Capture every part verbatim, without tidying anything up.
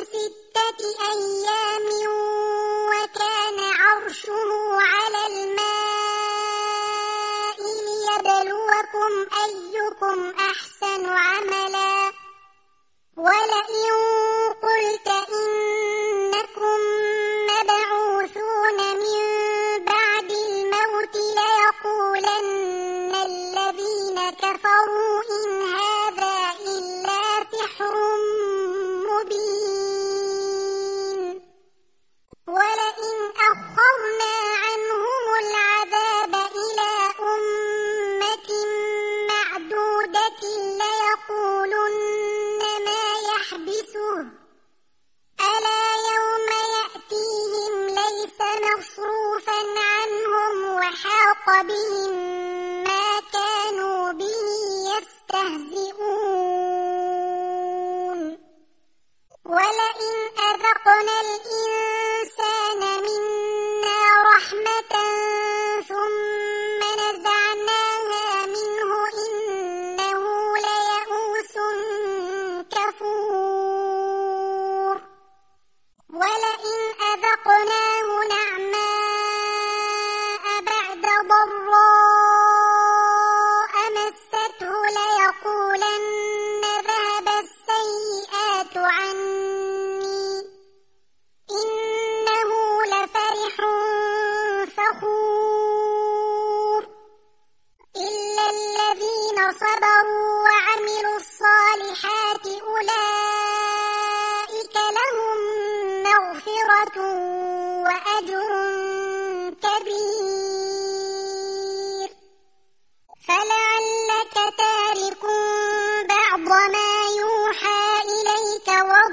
ستة أيام وكان عرشه على الماء ليبلوكم أيكم أحسن عملا ولئن قلت إنكم مبعوثون من بعد الموت ليقولن الذين كفروا إن هذا إلا سحر مبين ولئن أخرنا عنهم العذاب إلى أمة معدودة ليقولن ما يحبسه ألا يوم يأتيهم ليس مصروفا عنهم وحاق بهم ما كانوا به يستهزئون ولئن أذقنا الإنسان منا رحمة ثم نزعناها منه إنه ليئوس كفور ولئن أذقناه نعماء بعد ضراء مسته ليقولن ذهب السيئات عني إنه لفرح فخور إلا الذين صبروا وعملوا الصالحات أولئك لهم مغفرة وأجر كبير فلعلك تارك بعض ما يوحى إليك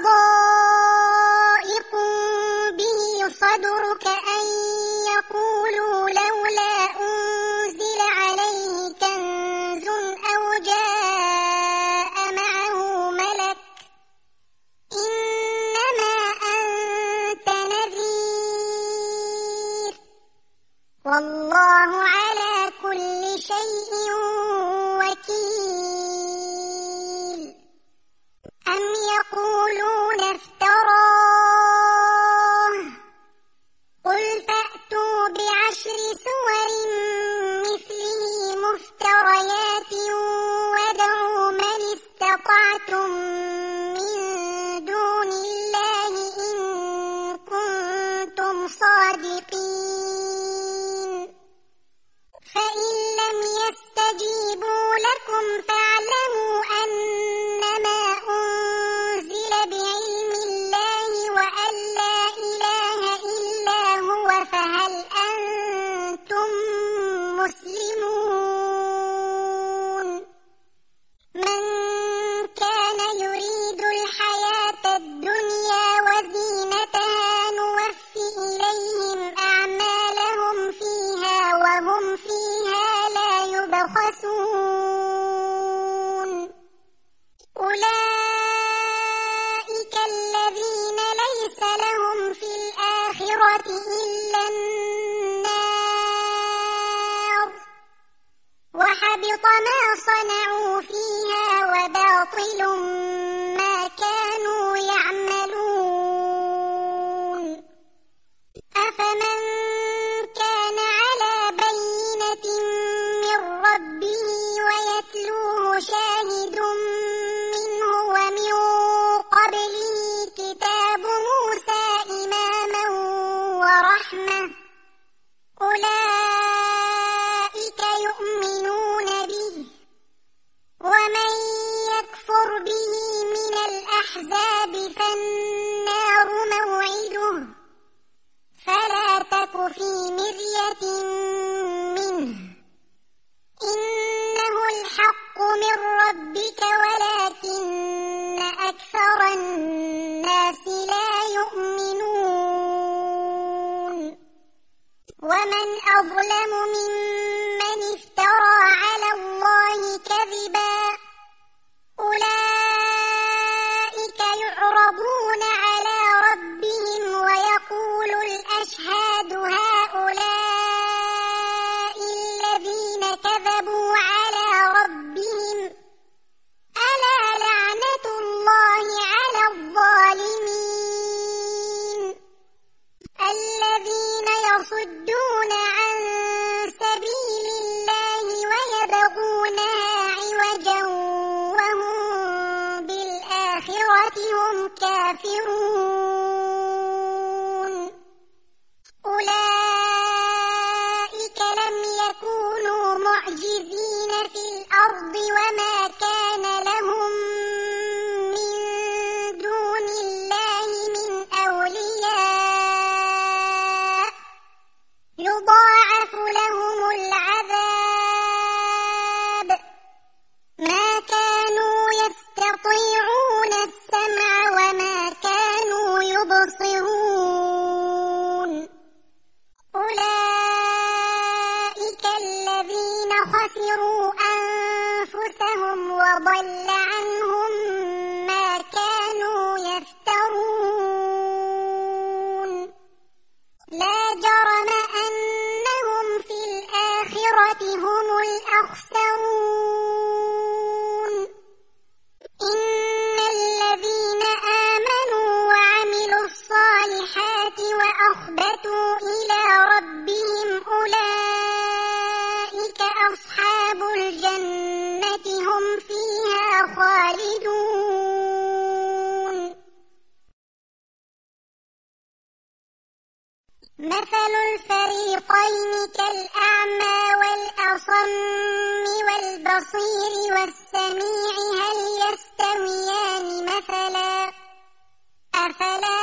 وضائق به صدرك أن يقولوا لولا أنزل عليه كنز أو جاء معه ملك إنما أنت نذير والله على كل شيء وكيل أم يقولون افتراه قل فأتوا بعشر سور مثله مفتريات وادعوا من استطعتم من دون الله إن كنتم صادقين فإن لم يستجيبوا لكم فاعلموا أنما أنزل بعلم الله وأن لا إله إلا هو فهل أنتم مسلمون من كان يريد الحياة الدنيا وزينتها نوفي إليهم أعمالهم فيها وهم فيها لا يبخسون أولئك الذين ليس لهم في الآخرة إلا النار وحبط ما صنعوا فيها وباطل ما كانوا يعملون أفمن كان على بينة من ربه ويتلوه شاهد منه ومن قبله كتاب موسى إماما ورحمة أولئك يؤمنون به ومن يكفر به من الأحزاب فالنار موعده فلا تك في مرية منه إنه الحق من ربك ولكن أكثر الناس لا يؤمنون ومن أظلم ممن افترى على الله كذبا أولئك يعرضون على ربهم ويقول الأشهاد هؤلاء الذين كذبوا على ربهم ألا لعنة الله على الظالمين مثل الفريقين كالأعمى والأصم والبصير والسميع هل يستويان مثلا أفلا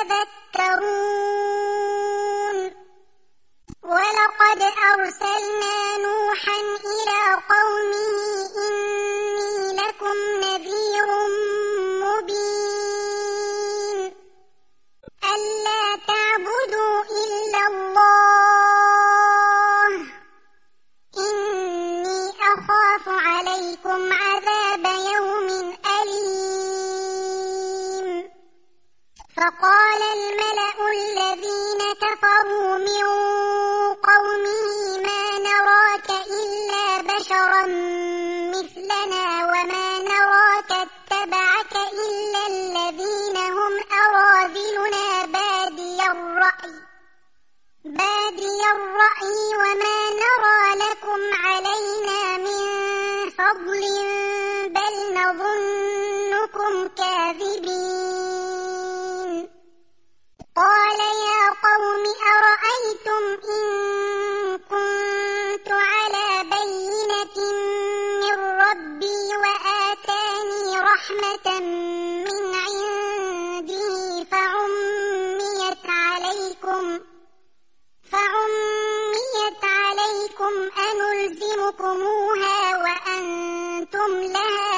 تذكرون ولقد أرسلنا نوحا إلى قومه إني لكم نذير مبين ألا تعبدوا إلا الله إني أخاف عليكم عذاب يوم أليم فقال الملأ الذين كفروا من قومه ما نراك إلا بشرا مثلنا وما نراك اتبعك إلا الذين هم أراذلنا بادي الرأي بادي الرأي وما نرى لكم علينا من فضل بل نظنكم كاذبين قال يا قوم أرأيتم إن كنت على بينة من ربي وآتاني رحمة من عنده فعميت عليكم فعميت عليكم أنلزمكموها وأنتم لها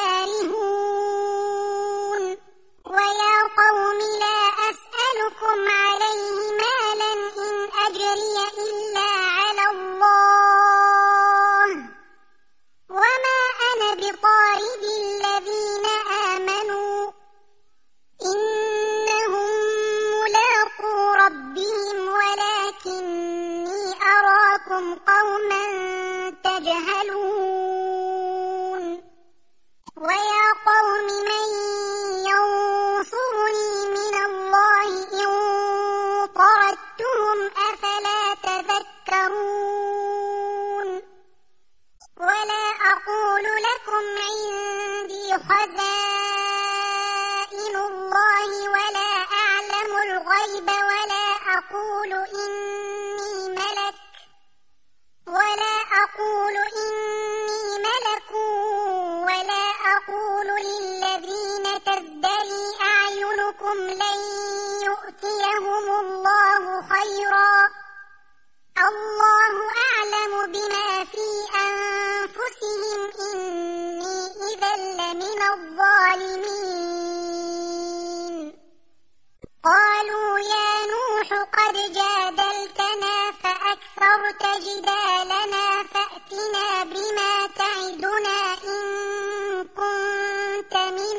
كارهون ويا قوم لا أسألكم عليه مالا إن أجري إلا على الله وما أنا بطارد الذين آمنوا إنهم ملاقو ربهم ولكني أراكم قوما تجهلون ويا قوم من ينصرني من الله إن طردتهم أفلا تذكرون ولا أقول لكم عندي خزائن الله ولا أعلم الغيب ولا أقول إني ملك ولا أقول إني ملك ولا أقول للذين تزدري أعينكم لن يؤتيهم الله خيرا الله أعلم بما في أنفسهم إني إذا لمن الظالمين قالوا يا نوح قد جادلتنا فأكثرت جدالنا فأتنا بما تعدنا إن كنت من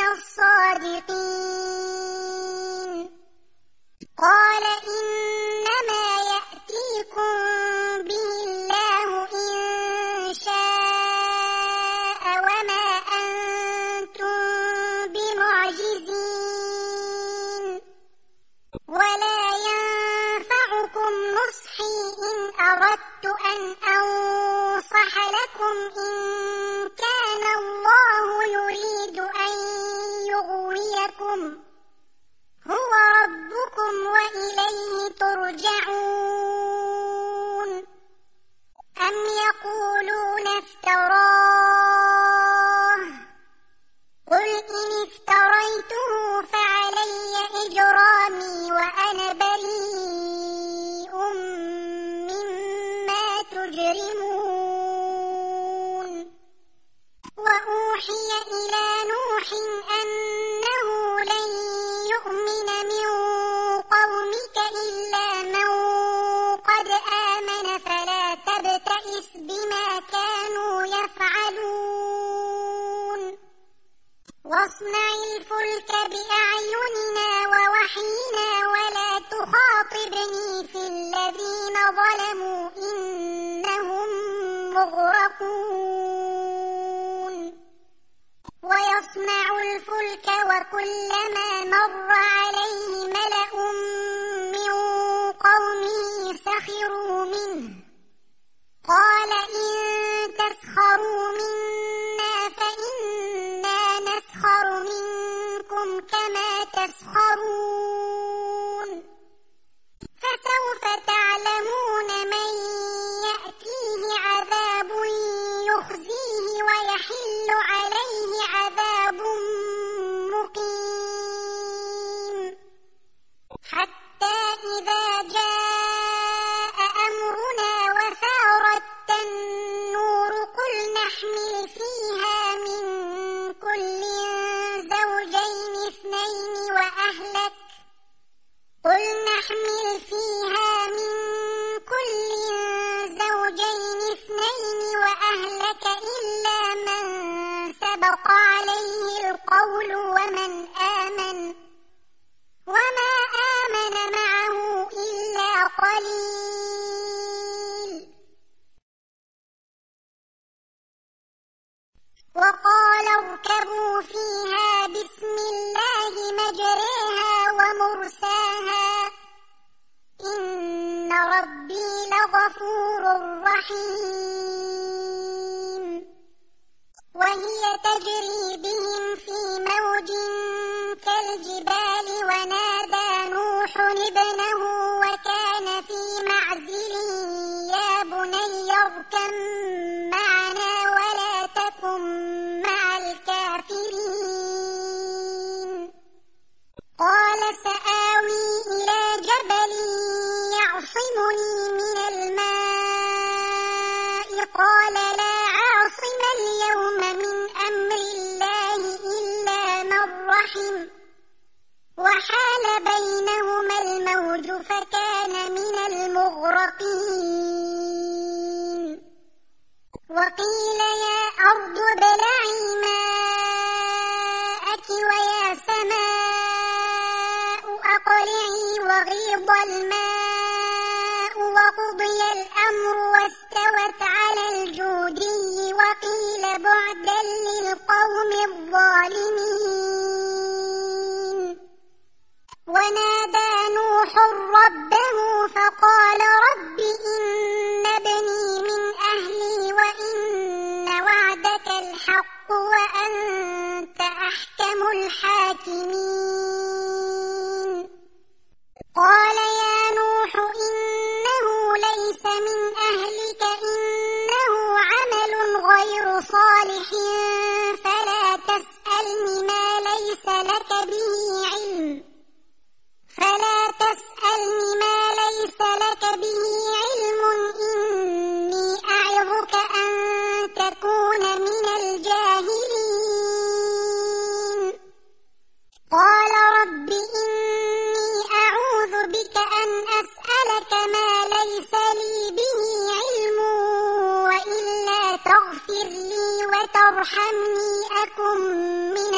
الصادقين قال إنما يأتيكم به الله إن شاء وما أنتم بمعجزين ولا ينفعكم نصحي إن أردت أن أنصح لكم إن كان الله يريد أن يغويكم هو ربكم وإليه ترجعون أم يقولون افتراه قل إن افتريته فعلي إجرامي وأنا بريء مما تجرمون وأوحي إلى نوح أنه لن يؤمن من قومك إلا من قد آمن فلا تبتئس بما كانوا يفعلون واصنع الفلك بأعيننا ووحينا ولا تخاطبني في الذين ظلموا إنهم مغرقون ويصنع الفلك وكلما مر عليه ملأ من قومه سخروا منه قال إن تسخروا منا فإنا نسخر منكم كما تسخرون فسوف تحمل فيها من كل زوجين اثنين وأهلك إلا من سبق عليه القول ومن آمن وما آمن معه إلا قليل. وقال اركبوا فيها بسم الله مجريها ومرساها إن ربي لغفور رحيم. وهي تجري بهم في موج كالجبال ونادى نوح ابنه وكان في معزل يا بني اركب معنا ولا تكن مع الكافرين. قال سآوي إلى جبل يعصمني من الماء قال لا عاصم اليوم من أمر الله إلا من رحم وحال بينهما الموج فكان من المغرقين. وقيل يا أرض ابلعي ماءك ويا سماء أقلعي وغيض الماء وقضي الأمر واستوت على الجودي وقيل بعدا للقوم الظالمين. ونادى نوح ربه فقال رب إن ابني من أهلي وإن وعدك الحق وأنت أحكم الحاكمين. قال يا نوح إنه ليس من أهلك إنه عمل غير صالح فلا تسألني ما ليس لك به علم فلا تسألني ما ليس لك به علم إني أعظك أن تكون من الجاهلين. قال رب إني أعوذ بك أن أسألك ما ليس لي به علم وإلا تغفر لي وترحمني أكن من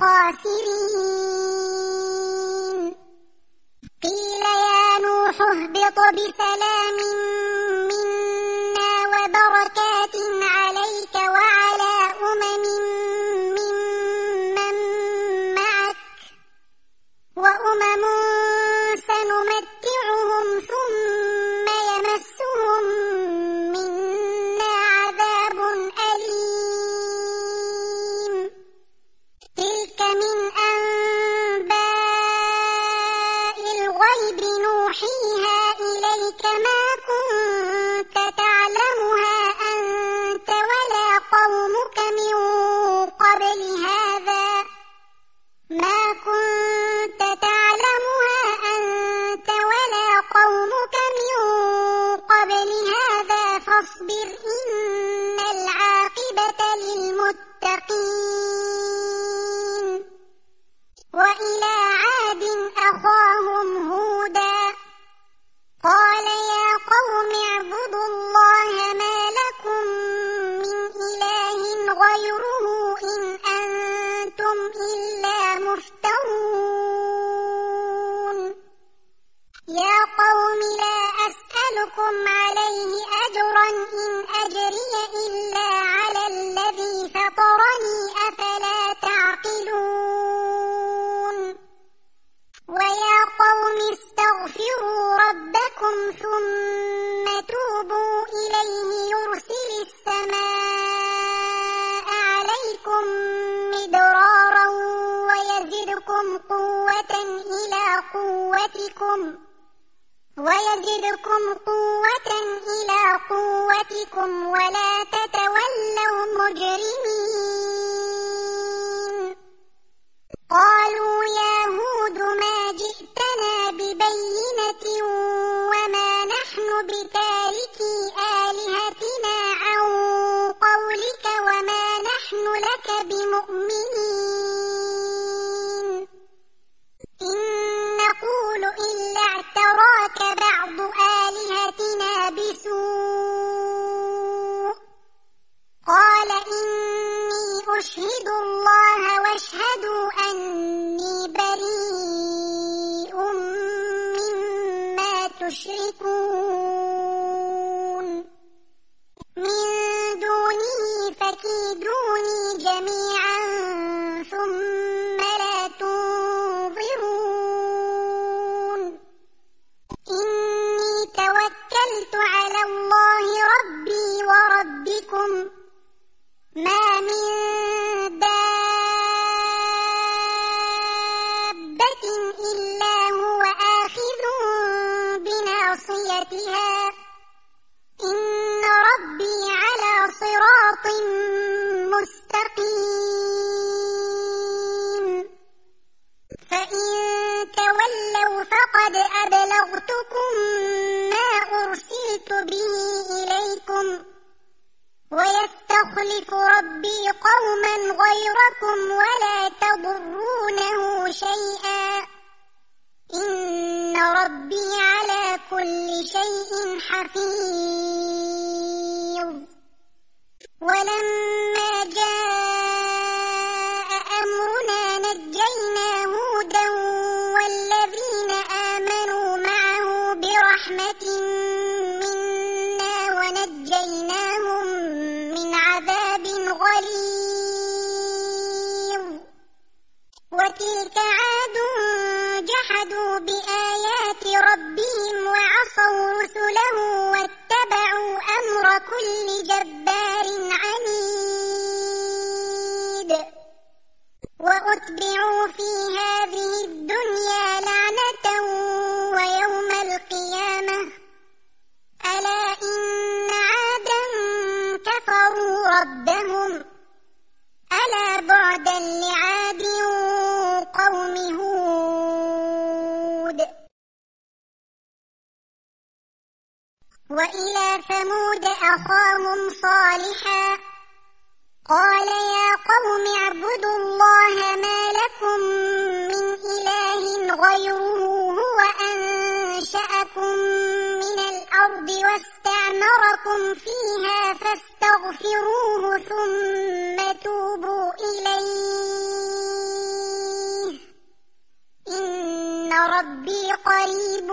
الخاسرين. قيل يا نوح اهبط بسلام منا وبركات عليك وعلى أمم ممن معك وأمم سنمتعهم ثم يمسهم منا عذاب أليم. تلك من أنباء الغيب نوحيها إليك ما كنت تعلمها أنت ولا قومك من قبل هذا ما كنت تعلمها أنت ولا قومك من قبل هذا فاصبر إن العاقبة للمتقين. وإلى عاد أخاهم هودا قال يا قوم اعبدوا الله ما لكم من إله غيره إن أنتم إلا مفترون. يا قوم لا أسألكم عليه أجرا إن أجري إلا على الذي فطرني أفلا تعقلون. ويا قوم استغفروا ربكم ثم توبوا إليه يرسل السماء عليكم مدرارا ويزدكم قوة إلى قوتكم ويزدكم قوة إلى قوتكم ولا تتولوا مجرمين. قالوا يا هود ما جئتنا ببينة وما نحن بتاركي آلهتنا عن قولك وما نحن لك بمؤمنين إن نقول إلا اعتراك بعض آلهتنا بسوء قال إني أشهد الله واشهدوا أني بريء مما تشركون من دونه فكيدوني جميعا ثم لا تنظرون إني توكلت على الله ربي وربكم ما من دابة إلا هو آخذ بناصيتها إن ربي على صراط مستقيم فإن تولوا فقد أبلغتكم ما أرسلت به إليكم ويستخلف ربي قوما غيركم ولا تضرونه شيئا إن ربي على كل شيء حفيظ ولما جاء أمرنا نجينا هودا والذين آمنوا معه برحمة منا ونجيناهم من عذاب غليظ وتلك عاد جحدوا بآيات ربهم وعصوا رسله واتبعوا أمر كل جبار عنيد وأتبعوا في هذه الدنيا لعنة ويوم القيامة ألا إن عادا كفروا ربهم ألا بعدا لعاد قوم هود وإلى ثمود أخاهم صالحا قال يا قوم اعبدوا الله ما لكم من إله غيره هو أنشأكم من الأرض واستعمركم فيها فاستغفروه ثم توبوا إليه إن ربي قريب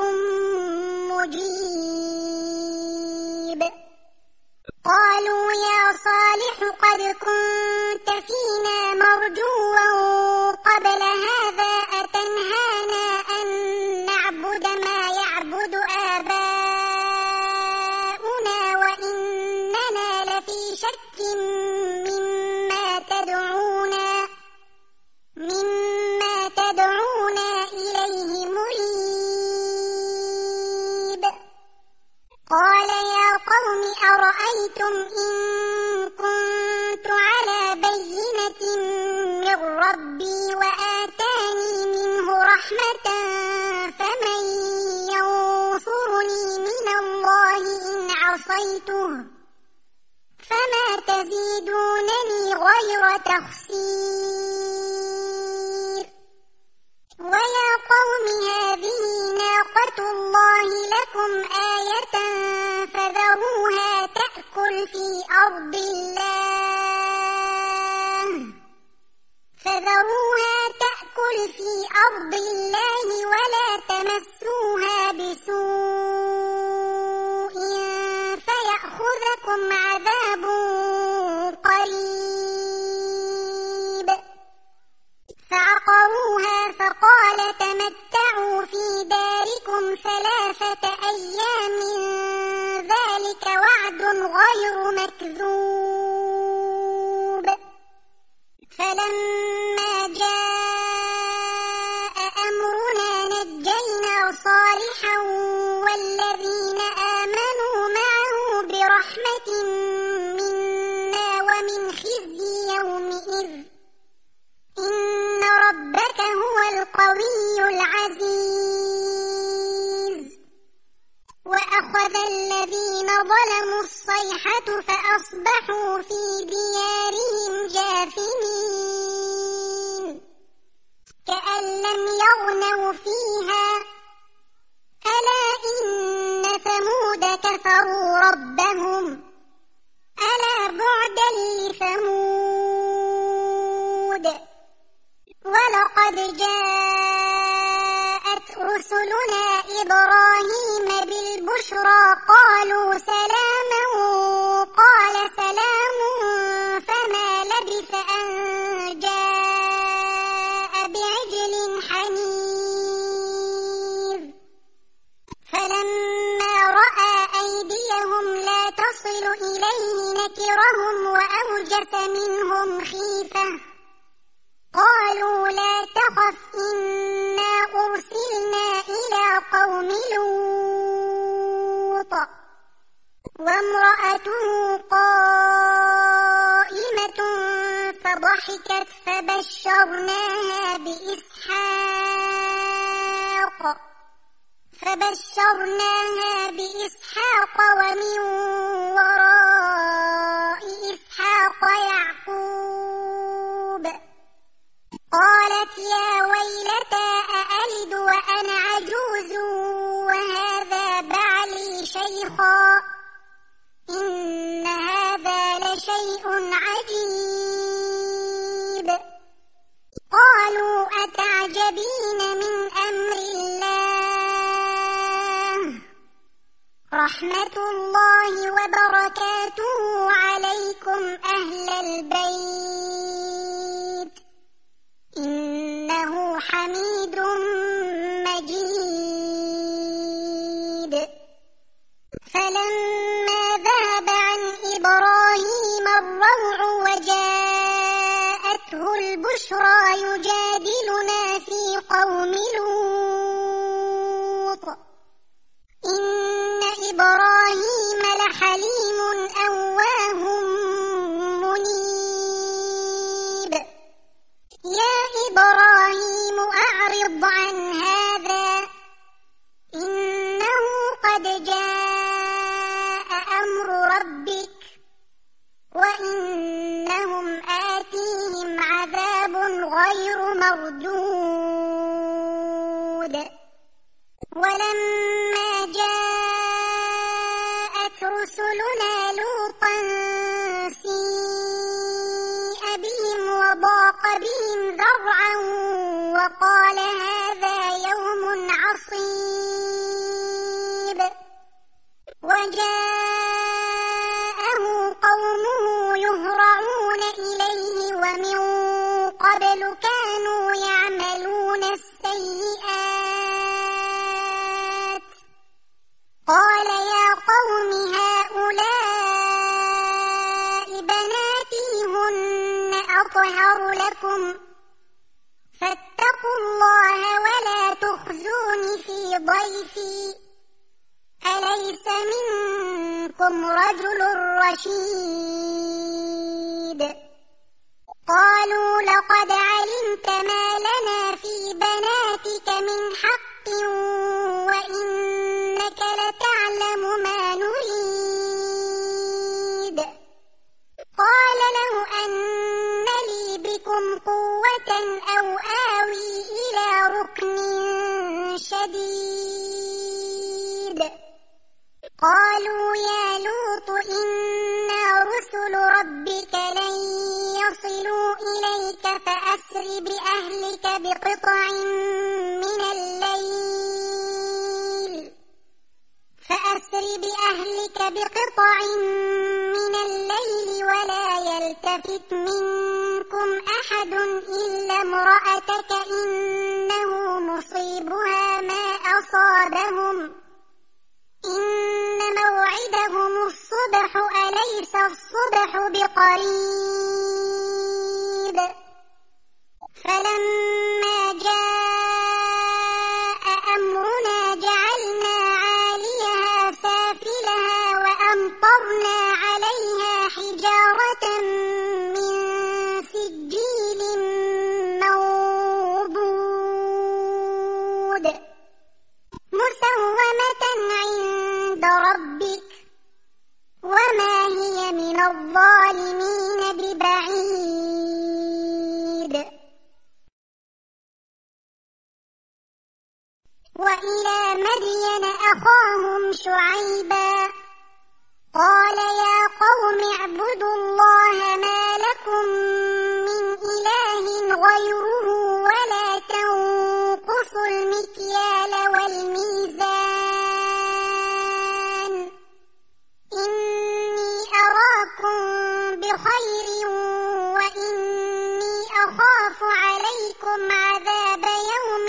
مجيب قالوا يا صالح قد كنت فينا مرجوا قبل هذا أتنهانا أن نعبد ما يعبد آباؤنا وإننا لفي شك مما تدعونا مما تدعونا إليه مريب قال يا قوم أرأيتم إن كنت على بينة من ربي وآتاني منه رحمة فمن ينصرني من الله إن عصيته فما تزيدونني غير تخسير ويا قوم هذه ناقة الله لكم آية فذروها تأكل في أرض الله فذروها تأكل في أرض الله ولا تمسوها بسوء فيأخذكم عذاب قريب فعقروها فقال تمتعوا في داركم ثلاثة أيام ذلك وعد غير مكذوب فلما جاء أمرنا نجينا صالحا والذين آمنوا معه برحمة منا ومن خزي يومئذ إن ربك هو القوي العزيز وأخذ الذين ظلموا الصيحة فأصبحوا في ديارهم جاثمين كأن لم يغنوا فيها ألا إن كفروا ربهم ألا بعدا لثمود ولقد جاءت رسلنا إبراهيم بالبشرى قالوا سلاما قال سلام فما لبث أن جاء بعجل حنيذ فلما رأى أيديهم لا تصل إليه نكرهم وأوجس منهم خيفة قالوا لا تخف إنا أرسلنا إلى قوم لوط وامرأته قائمة فضحكت فبشرناها بإسحاق فبشرناها بإسحاق ومن وراء إسحاق يعقوب قالت يا ويلتى أألد وأنا عجوز وهذا بعلي شيخا إن هذا لشيء عجيب قالوا أتعجبين من أمر الله رحمة الله وبركاته عليكم أهل البيت إنه حميد مجيد فلما ذهب عن إبراهيم الروع وجاءته البشرى يجادلنا في قوم لوط إن إبراهيم لحليم أواه منيب يا إبراهيم أعرض عن هذا إنه قد جاء أمر ربك وإنهم آتيهم عذاب غير مردود ولما جاءت رسلنا لوطا سيء بهم وضاق بهم ذرعا وقال هذا يوم عصيب وجاءه قومه يهرعون إليه ومن قبل كانوا يعملون السيئات قال يا قوم هؤلاء بناتي هن أطهر لكم فاتقوا الله ولا تخزون في ضيفي أليس منكم رجل رشيد قالوا لقد علمت ما لنا في بناتك من حق وإنك لتعلم ما نريد قال له أن لي بكم قوة أو آوي إلى ركن شديد قالوا يا لوط إنا رسل ربك لن يصلوا إليك فأسر بأهلك بقطع من الليل فأسر بأهلك بقطع من الليل ولا يلتفت منكم أحد إلا امرأتك إنه مصيبها ما أصابهم إن موعدهم الصبح أليس الصبح بقريب فلما جاء أمرنا جعلنا عاليها سافلها وأمطرنا عليها حجارة من سجيل منضود مسومة عند ربك وما هي من الظالمين ببعيد وإلى مدين أخاهم شعيبا قال يا قوم اعبدوا الله ما لكم من إله غيره ولا تنقصوا المكيال والميزان إني أراكم بخير وإني أخاف عليكم عذاب يوم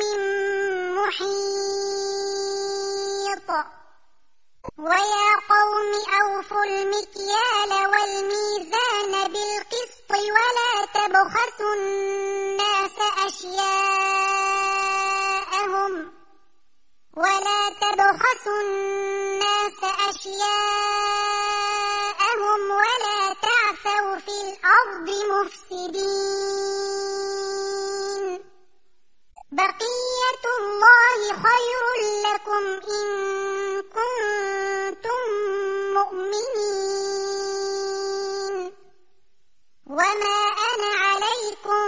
محيط ويا قوم أوفوا المكيال والميزان بالقسط ولا تبخسوا الناس أشياءهم ولا تبخسوا الناس أشياءهم ولا تعثوا في الأرض مفسدين بقية الله خير لكم إن كنتم مؤمنين وما أنا عليكم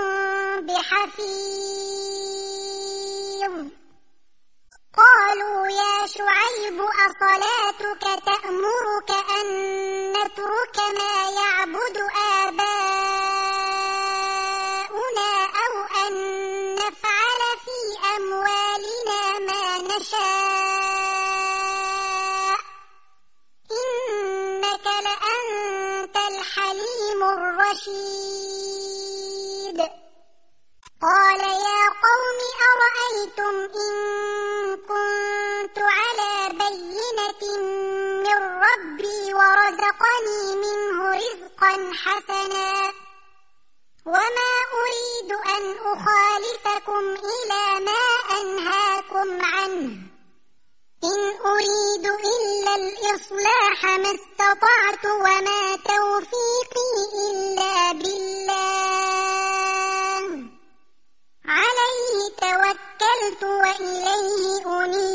بحفيظ قالوا يا شعيب أصلاتك تأمرك أن نترك ما يعبد آباؤنا أو أن نفعل في أموالنا ما نشاء إنك لأنت الحليم الرشيد قال يا قوم أرأيتم إن كنت على بينة من ربي ورزقني منه رزقا حسنا وما أريد أن أخالفكم إلى ما أنهاكم عنه إن أريد إلا الإصلاح ما استطعت وما توفيقي إلا بالله عليه توكلت وإليه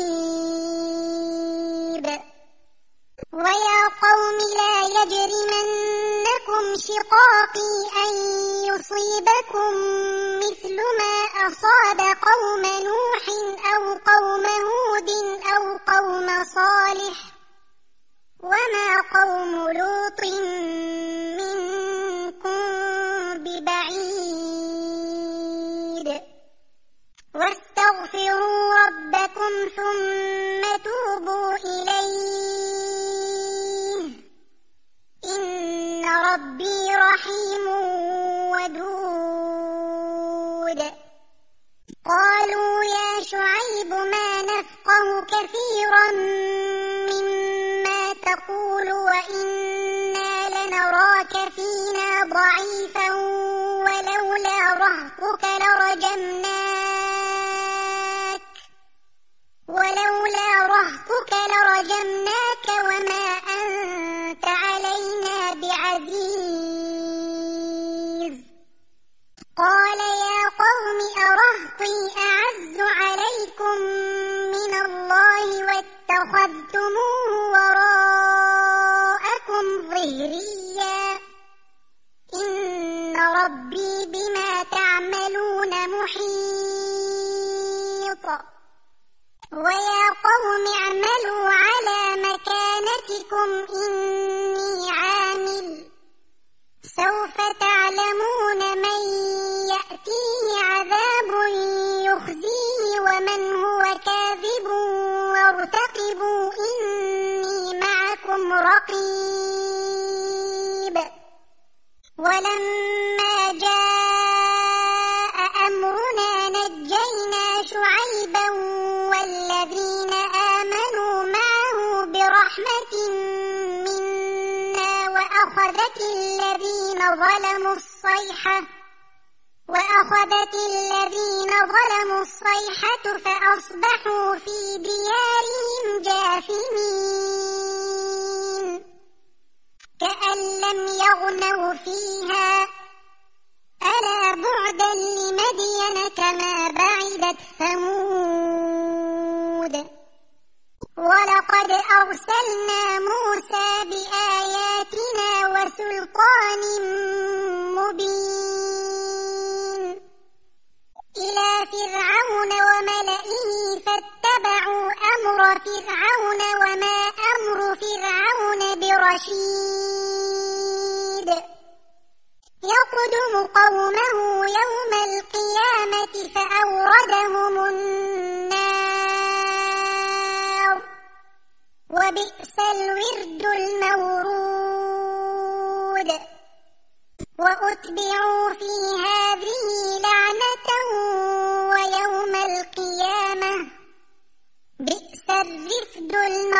أنيب ويا قوم لا يجرمنكم شقاقي أن يصيبكم مثل ما أصاب قوم نوح أو قوم هود أو قوم صالح وما قوم لوط منكم ببعيد واستغفروا ربكم ثم توبوا إليه إن ربي رحيم ودود قالوا يا شعيب ما نفقه كثيرا مما تقول وإنا لنراك فينا ضعيفا ولولا رهطك لرجمناك ولولا رهطك لرجمناك وما أنت علينا بعزيز قال يا قوم أرهطي أعز عليكم من الله واتخذتموه وراءكم ظهريا إن ربي بما تعملون محيط ويا قوم اعملوا على مكانتكم إني عامل سوف تعلمون من يأتيه عذاب يخزيه ومن هو كاذب وارتقبوا إني معكم رقيب ولما جاء أمرنا نجينا شعيبا والذين آمنوا معه برحمة منا وأخذت الذين ظلموا الصيحة وأخذت الذين ظلموا الصيحة فأصبحوا في ديارهم جاثمين كأن لم يغنوا فيها ألا بعدا لمدين كما بعدت ثمود ولقد أرسلنا موسى بآياتنا وسلطان مبين إلى فرعون وملئه فاتبعوا أمر فرعون وما أمر فرعون برشيد رشيد يقدم قومه يوم القيامة فأوردهم النار وبئس الورد المورود وأتبعوا في هذه لعنة ويوم القيامة بئس الرفد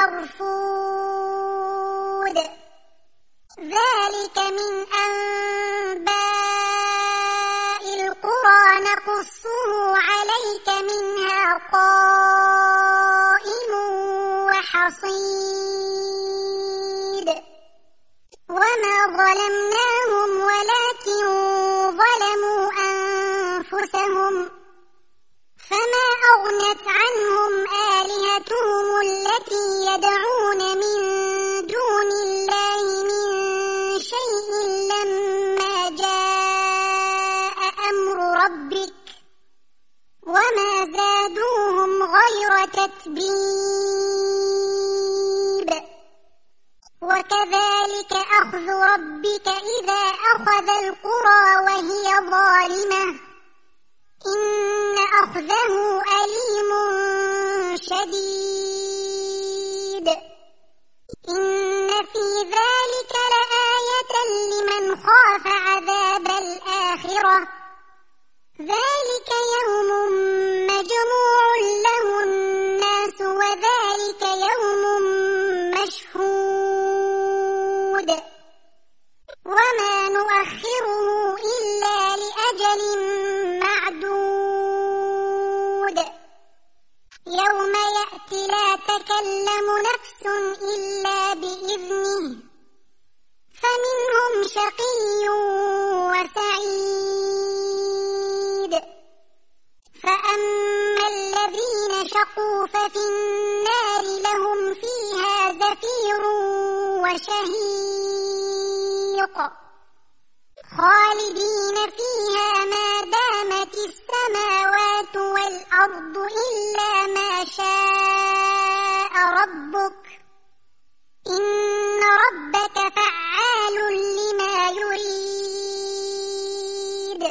المرفود ذلك من أنباء القرى نقصه عليك منها قائم وحصيد وما ظلمناهم ولكن ظلموا أنفسهم فما أغنت عنهم آلهتهم التي يدعون من دون الله من شيء لما جاء أمر ربك وما زادوهم غير تتبيب وكذلك أخذ ربك إذا أخذ القرى وهي ظالمة إن أخذه أليم شديد إن في ذلك لآية لمن خاف عذاب الآخرة ذلك يوم مجموع له الناس وذلك يوم مشهود وما نؤخره إلا لأجل معدود يوم يأتي لا تكلم نفس إلا بإذنه فمنهم شقي وسعيد فأما الذين شقوا ففي النار لهم فيها زفير وشهيق خالدين فيها ما دامت السماوات والأرض إلا ما شاء ربك إن ربك فعال لما يريد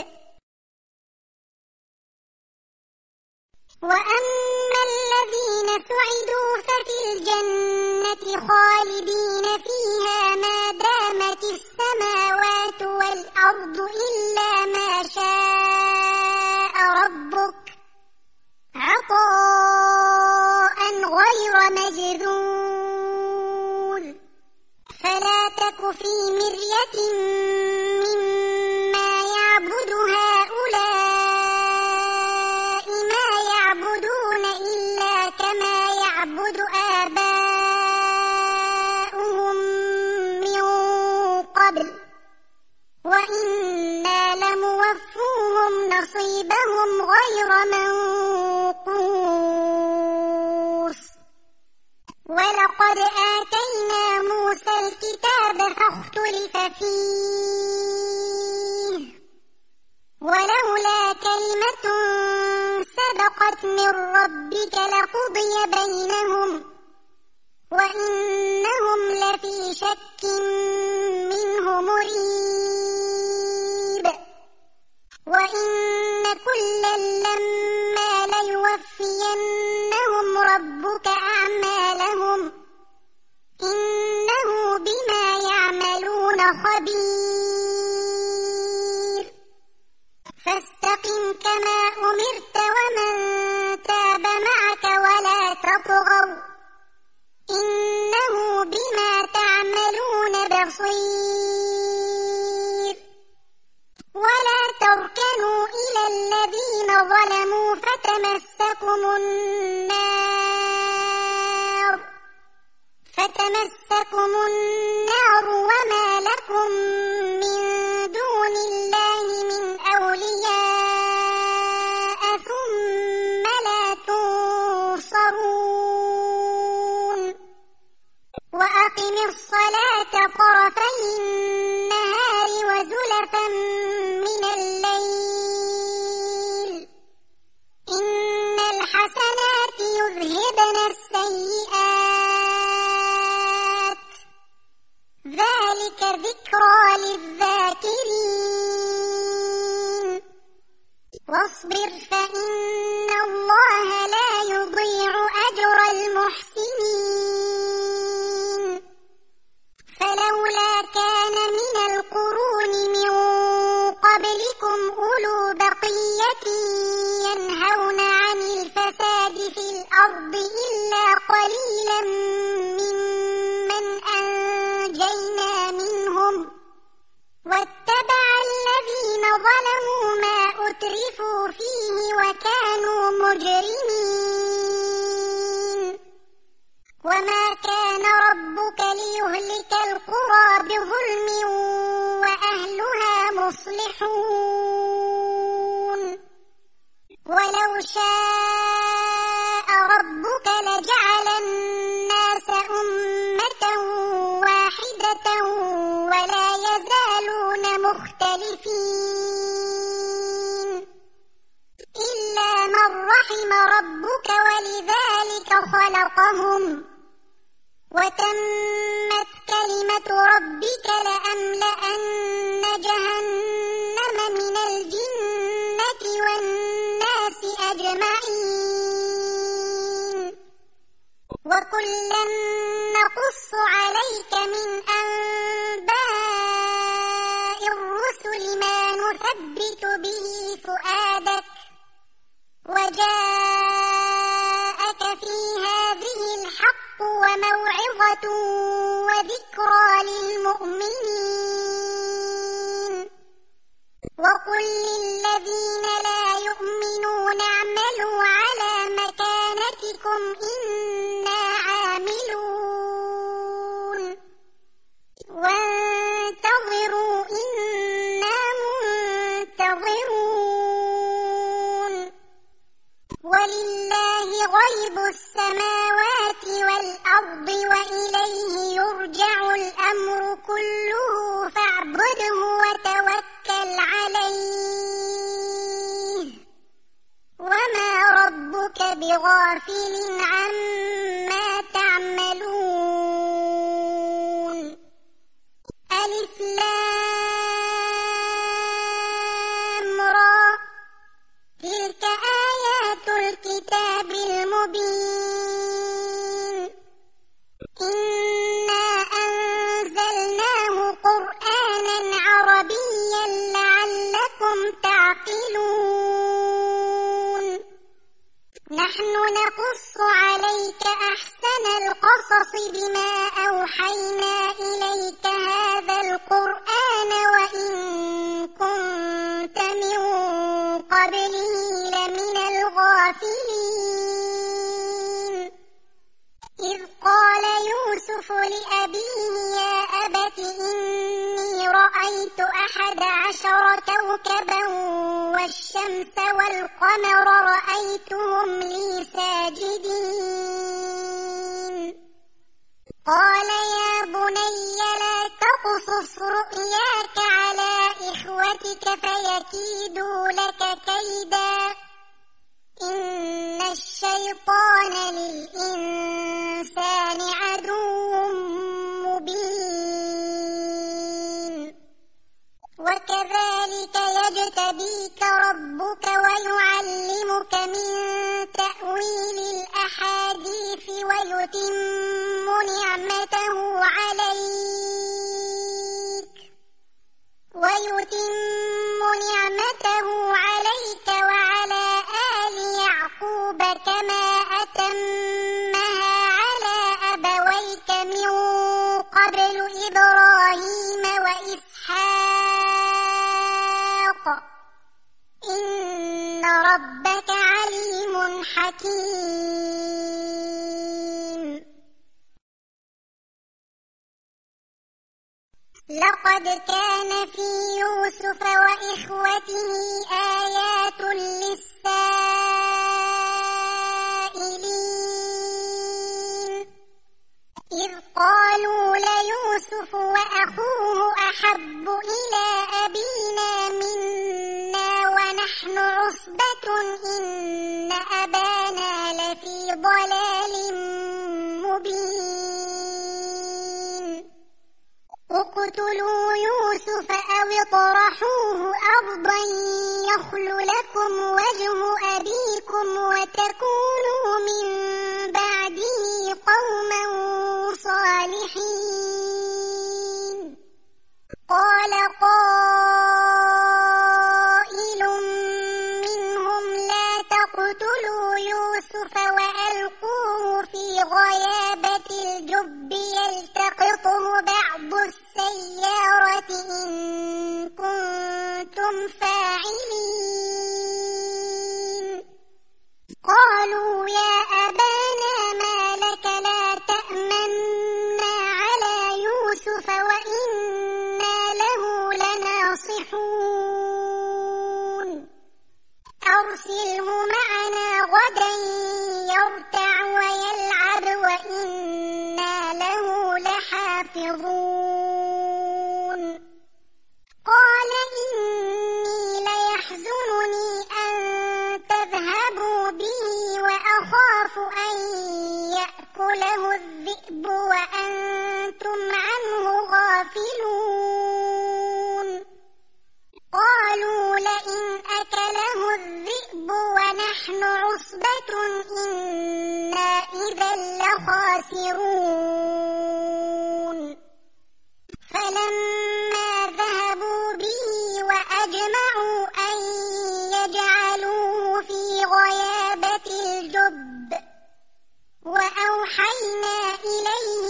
وأما الذين سعدوا ففي الجنة خالدين فيها ما دامت السماوات والأرض إلا ما شاء ربك عطاء غير مجذوذ فلا تك في مرية مما يعبد هؤلاء ما يعبدون إلا كما يعبد آباؤهم من قبل وإنا لموفوهم نصيبهم غير منقوص ولقد آتينا موسى الكتاب فاختلف فيه ولولا كلمة سبقت من ربك لقضي بينهم وإنهم لفي شك منه مريب وإن كلا لما ليوفينهم ربك أعمالهم إنه بما يعملون خبير فاستقم كما أمرت ومن تاب معك ولا تطغوا إنه بما تعملون بصير ولا تركنوا إلى الذين ظلموا فتمسكم النار فتمسكم النار وما لكم من دون الله من أولياء ثم لا تنصرون وأقم الصلاة طرفي النهار وزلفا من الليل إن الحسنات يذهبن السيئات ذلك ذكرى للذاكرين واصبر فإن الله لا يضيع أجر المحسنين فلولا كان من القرون من قبلكم أولو بقية ينهون عن الفساد في الأرض إلا قليلا ممن أنجينا منهم واتبع الذين ظلموا ما أترفوا فيه وكانوا مجرمين وما كان ربك ليهلك القرى بظلم وأهلها مصلحون ولو شاء ربك لجعل الناس أمة واحدة ولا يزالون مختلفين إلا من رحم ربك ولذلك خلقهم وتمت كلمة ربك لأملأن جهنم من الجنة والناس أجمعين وكلا نقص عليك من أنباء الرسل ما نثبت به فؤادك وجاءك في هذه الحق وموعظة وذكرى للمؤمنين وقل للذين لا يؤمنون اعملوا على مكانتكم إنا عاملون وانتظروا إنا منتظرون ولله غيب السماوات والأرض وإليه يرجع الأمر كله فاعبده وتوكل عليه وما ربك بغافل عما تعملون ألف لام را تلك آيات الكتاب المبين إنا أنزلناه قرآنا عربيا لعلكم تعقلون نحن نقص عليك أحسن القصص بما أوحينا إليك هذا القرآن وإن كنت من قبله لمن الغافلين إذ قال يوسف لأبيه يا أبت إني رأيت أحد عشر كوكبا والشمس والقمر رأيتهم لي ساجدين قال يا بني لا تقصص رؤياك على إخوتك فيكيدوا لك كيدا إن الشيطان للإنسان عدو مبين وكذلك يجتبيك ربك ويعلمك من تأويل الأحاديث ويتم نعمته عليك ويتم نعمته عليك وعلى آل يعقوب كما أتمها على أبويك من قبل إبراهيم وإسحاق إن ربك عليم حكيم لقد كان في يوسف وإخوته آيات للسائلين إذ قالوا ليوسف وأخوه أحب إلى أبينا منا ونحن عصبة إن أبانا لفي ضلال مبين تقتلوا يوسف أو اطرحوه أرضا يخل لكم وجه أبيكم وتكونوا من بعده قوما صالحين. قال قائل منهم لا تقتلوا يوسف وألقوه في غيابة الجب يلتقطه بعض السيارة إن كنتم فاعلين. قالوا يا أبانا ما لك لا تأمنا على يوسف وإنا له لناصحون. أرسله معنا غدا يرتع ويلعب وإنا له لحافظون. قال إني ليحزنني أن تذهبوا به وأخاف أن يأكله الذئب وأنتم عنه غافلون. قالوا لئن أكله الذئب ونحن عصبة إنا إذا لخاسرون. فلما ذهبوا به وأجمعوا أن يجعلوه في غيابة الجب وأوحينا إليه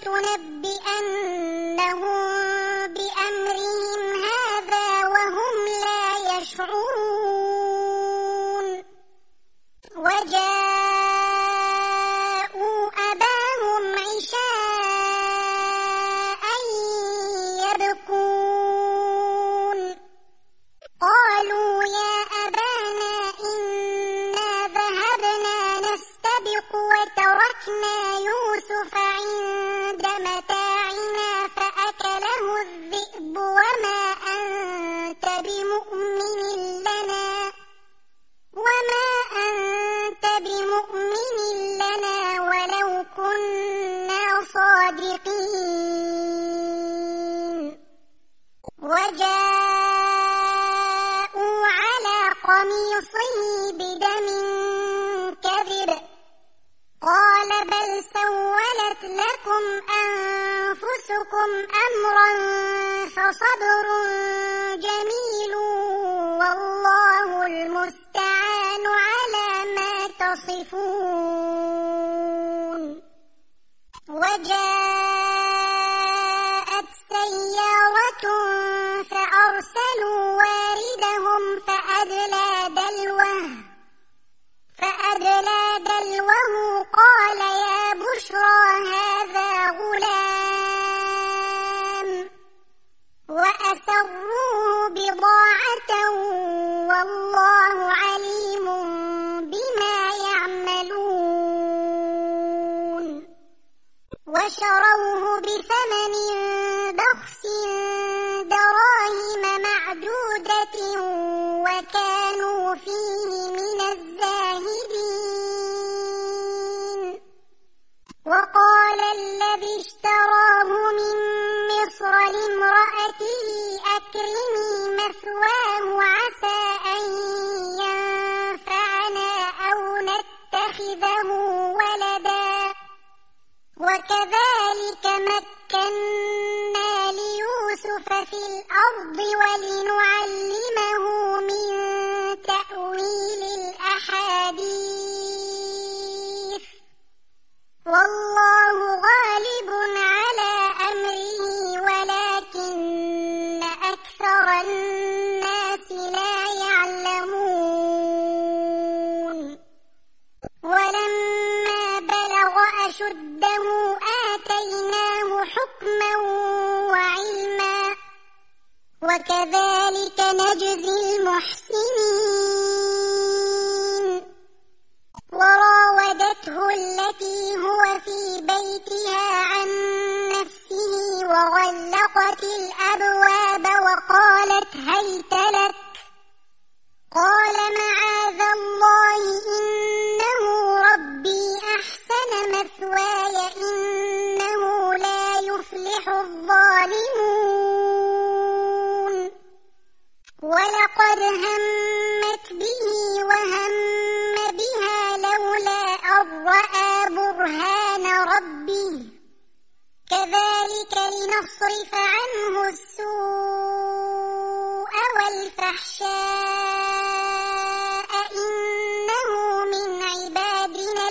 لتنبئنهم بأمرهم هذا وهم لا يشعرون. وجاءوا أباهم عشاء يبكون. قالوا يا أبانا إنا ذهبنا نستبق وتركنا يوسف عند متاعنا فأكله الذئب وما أنت بمؤمن لنا وما أنت بمؤمن لنا ولو كنا صادقين. وجاءوا على قميصه بدم كذب قال بل سولت لكم أنفسكم أمرا فصبر جميل والله المستعان على ما تصفون. وجاءت سيارة فأرسلوا واردهم فأدلى دلوه فأدلى دلوه قال يا بشرى هذا غلام وأسروه بضاعة والله عليم بما يعملون. وشروه بثمن بخس دراهم معدودة وكانوا فيه من الزاهدين. وقال الذي اشتراه من مصر لامرأته أكرمي مثواه عسى أن ينفعنا أو نتخذه ولدا وكذلك مكنا ليوسف في الأرض ولنعلمه من تأويل الأحاديث والله غالب على أمره ولكن أكثر الناس لا يعلمون. ولما بلغ أشده آتيناه حكما وعلما وكذلك نجزي المحسنين. وراودته التي هو في بيتها عن نفسه وغلقت الأبواب وقالت هيت لك قال معاذ الله إنه ربي أحسن مثواي إنه لا يفلح الظالمون. ربه كذلك لنصرف عنه السوء والفحشاء إنه من عبادنا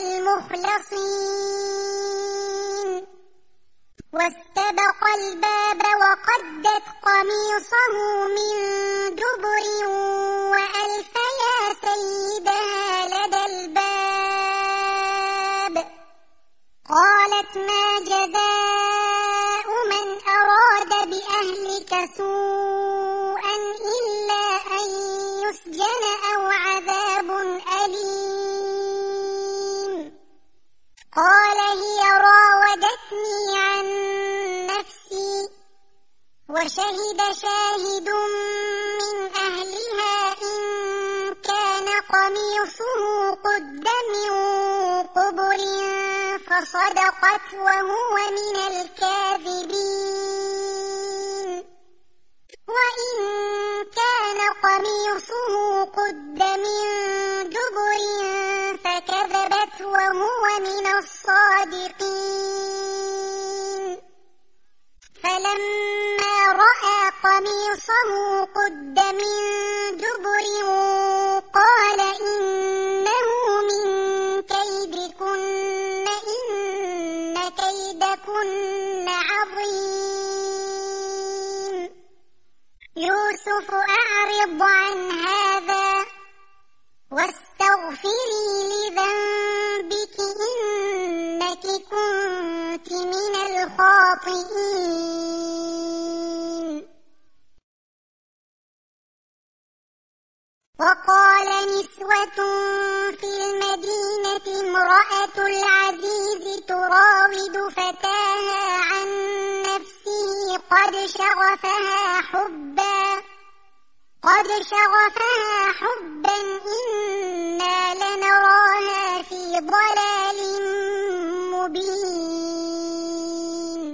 المخلصين واستبق الباب وقدت قميصه من دبر وألف يا سيدها لدى الباب قالت ما جزاء من أراد بأهلك سوءا إلا أن يسجن أو عذاب أليم قال هي راودتني عن نفسي وشهد شاهد من أهلها إن كان قميصه قد من قبل فصدقت وهو من الكاذبين وإن كان قميصه قد من دبر فكذبت وهو من الصادقين فلما رأى قميصه قد من دبر قال إنه من كيدكن إن كيدكن عظيم يوسف أعرض عن هذا واستغفري لذنبك إنك كنت من الخاطئين وقال نسوة في المدينة امرأة العزيز تراود فتاها عن نفسه قد شغفها حبا قد شغفها حبا إنا لنراها في ضلال مبين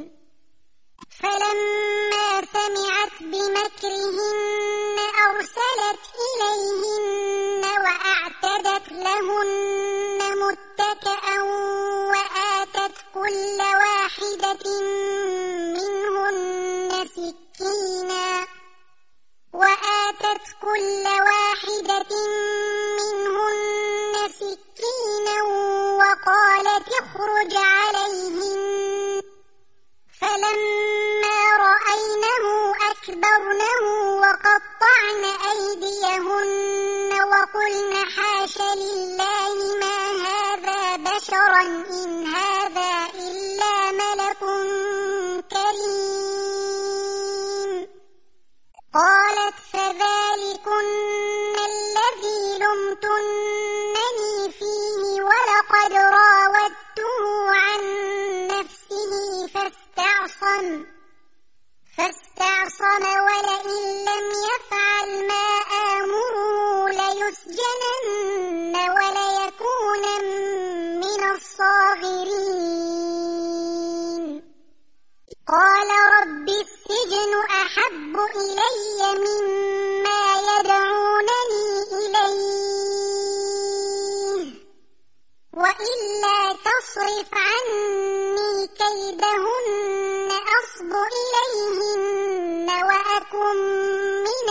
فلما سمعت بمكرهن أرسلت إليهن وأعتدت لهن متكئا وآتت كل واحدة منهن سكينا وآتت كل واحدة منهن سكينا وقالت اخرج عليهن فلما رأينه أكبرنه وقطعن أيديهن وقلن حاش لله ما هذا بشرا إن هذا إلا ملك كريم قالت فذلكن الذي لمتنني فيه ولقد راودته عن نفسه فاستعصم فاستعصم ولئن لم يفعل ما آمره ليسجنن وليكونا من الصاغرين قال رب السجن أحب إلي مما يدعونني إليه وإلا تصرف عني كيدهن أصب إليهن وأكن من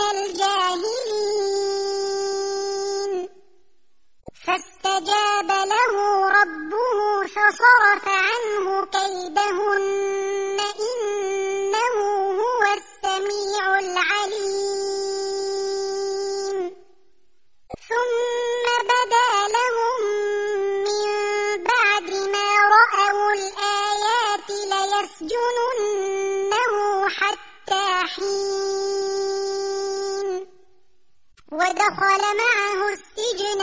الجاهلين فاستجاب له ربه فصرف عنه كيدهن إنه هو السميع العليم ثم بدا لهم من بعد ما رأوا الآيات ليسجننه حتى حين ودخل معه السجن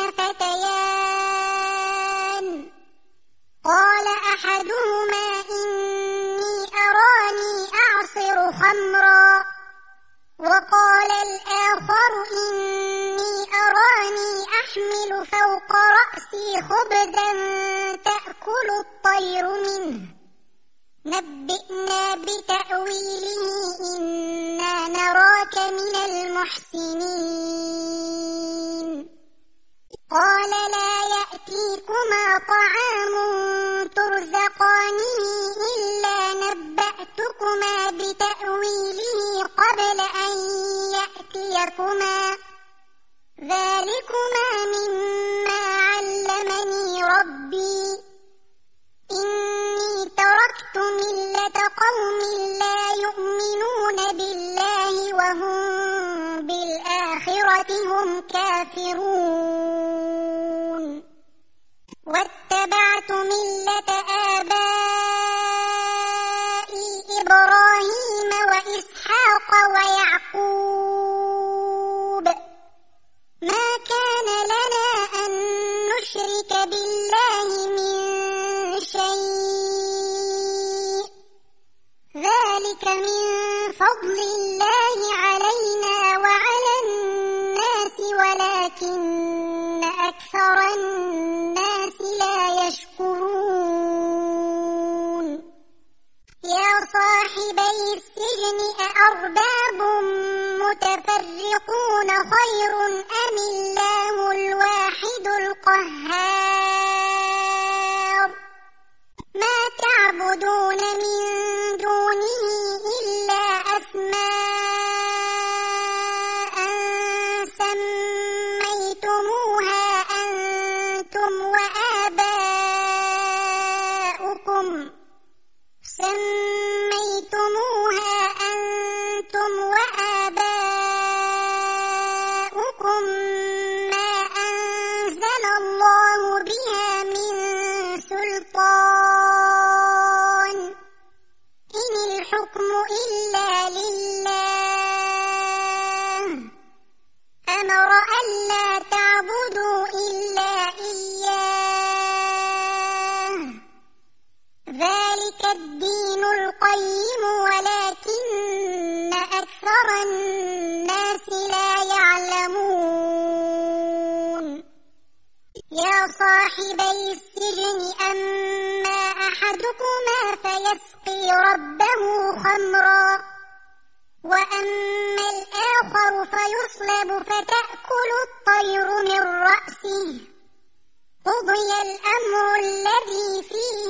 فتيان قال أحدهما إني أراني أعصر خمرا وقال الآخر إني أراني أحمل فوق رأسي خبزا تأكل الطير منه نبئنا بتأويله إنا نراك من المحسنين قال لا يأتي يأتيكما طعام ترزقانه إلا نبأتكما بتأويله قبل أن يأتيكما ذلكما مما علمني ربي إني تركت ملة قوم لا يؤمنون بالله وهم بالآخرة هم كافرون واتبعت ملة آبائي إبراهيم وإسحاق ويعقوب ما كان لنا أن نشرك بالله من شيء ذلك من فضل الله علينا وعلى الناس ولكن أكثر الناس لا يشكرون يا صاحبي السجن أأرباب متفرقون خير أم الله الواحد القهار ما تعبدون من دونه إلا أسماء سميتموها أنتم وآباؤكم سميتموها أنتم وآباؤكم ما أنزل الله بها من سلطان إن الحكم إلا لله أمر ألا تعبدوا إلا إياه ذلك الدين القيم ولكن أكثر الناس لا يعلمون يا صاحبي السجن أما أحدكما فيسقي ربه خمرا وأما الآخر فيصلب فتأكل الطير من رأسه قضي الأمر الذي فيه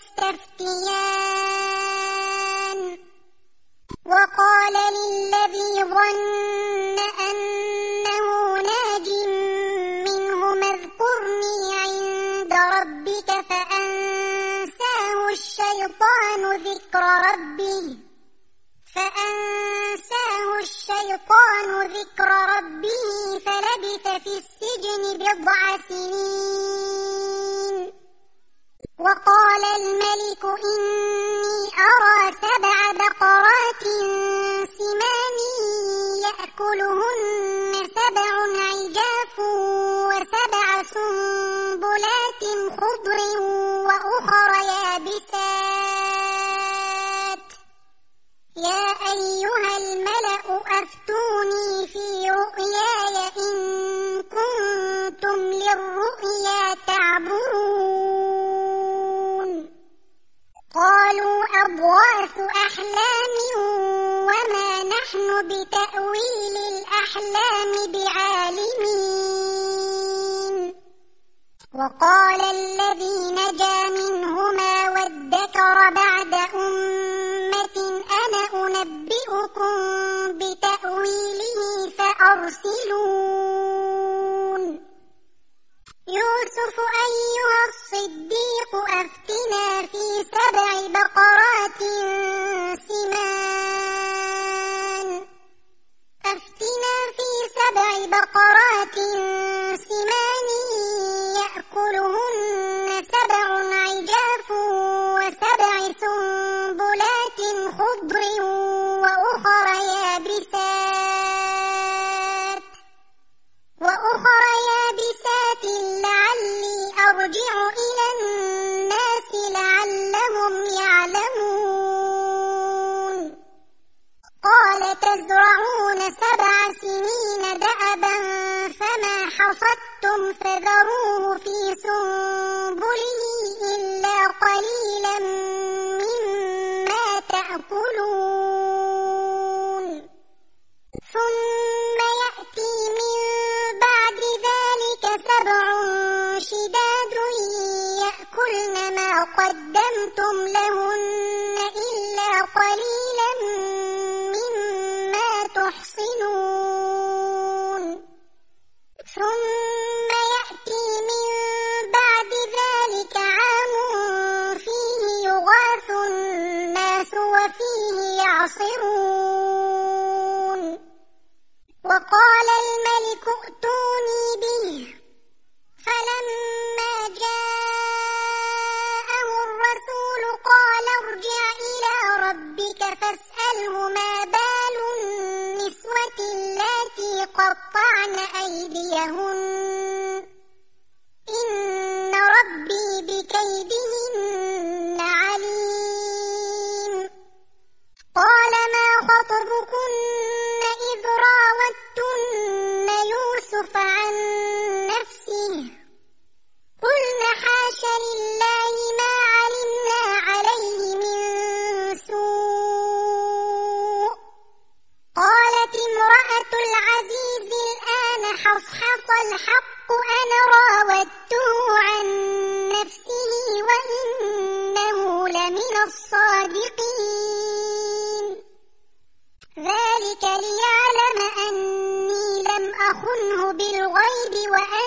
تستفتيان وقال للذي ظن أنه ناج منهما اذكرني عند ربك فأنساه الشيطان ذكر ربه فأنساه الشيطان ذكر ربه فلبث في السجن بضع سنين وقال الملك إني أرى سبع بقرات سمان يأكلهن سبع عجاف وسبع سنبلات خضر وأخر يابسات يا أيها الملأ أفتوني في رؤياي إن كنتم للرؤيا تعبرون قالوا أضغاث أحلام وما نحن بتأويل الأحلام بعالمين وقال الذي نجا منهما وادكر بعد أمة أنا أنبئكم بتأويله فأرسلون يوسف أيها الصديق أفتنا في سبع بقرات سمان أفتنا في سبع بقرات سمان يأكلهن سبع عجاف وسبع سنبلات خضر وأخر يابسات وأخر يابسات لعلي أرجع إلى الناس لعلهم يعلمون قال تزرعون سبع سنين دأبا فما حصدتم فذروه في سنبله إلا قليلا مما تأكلون ثم يأتي من بعد ذلك سبع شداد قدمتم لهن إلا قليلا مما تحصنون ثم يأتي من بعد ذلك عام فيه يغاث الناس وفيه يعصرون وقال الملك ائتوني به فلما جاءه الرسول قال ارجع إلى ربك فاسأله ما بال النسوة اللاتي قطعن أيديهن إن ربي بكيدهن عليم قال ما خطبكن إذ راوتن يوسف عن نفسه قلن حاش لله ما علمنا عليه من سوء قالت امرأة العزيز الآن حصحص الحق أنا راودته عن نفسه وإنه لمن الصادقين ذلك ليعلم أني لم أخنه بالغيب وأن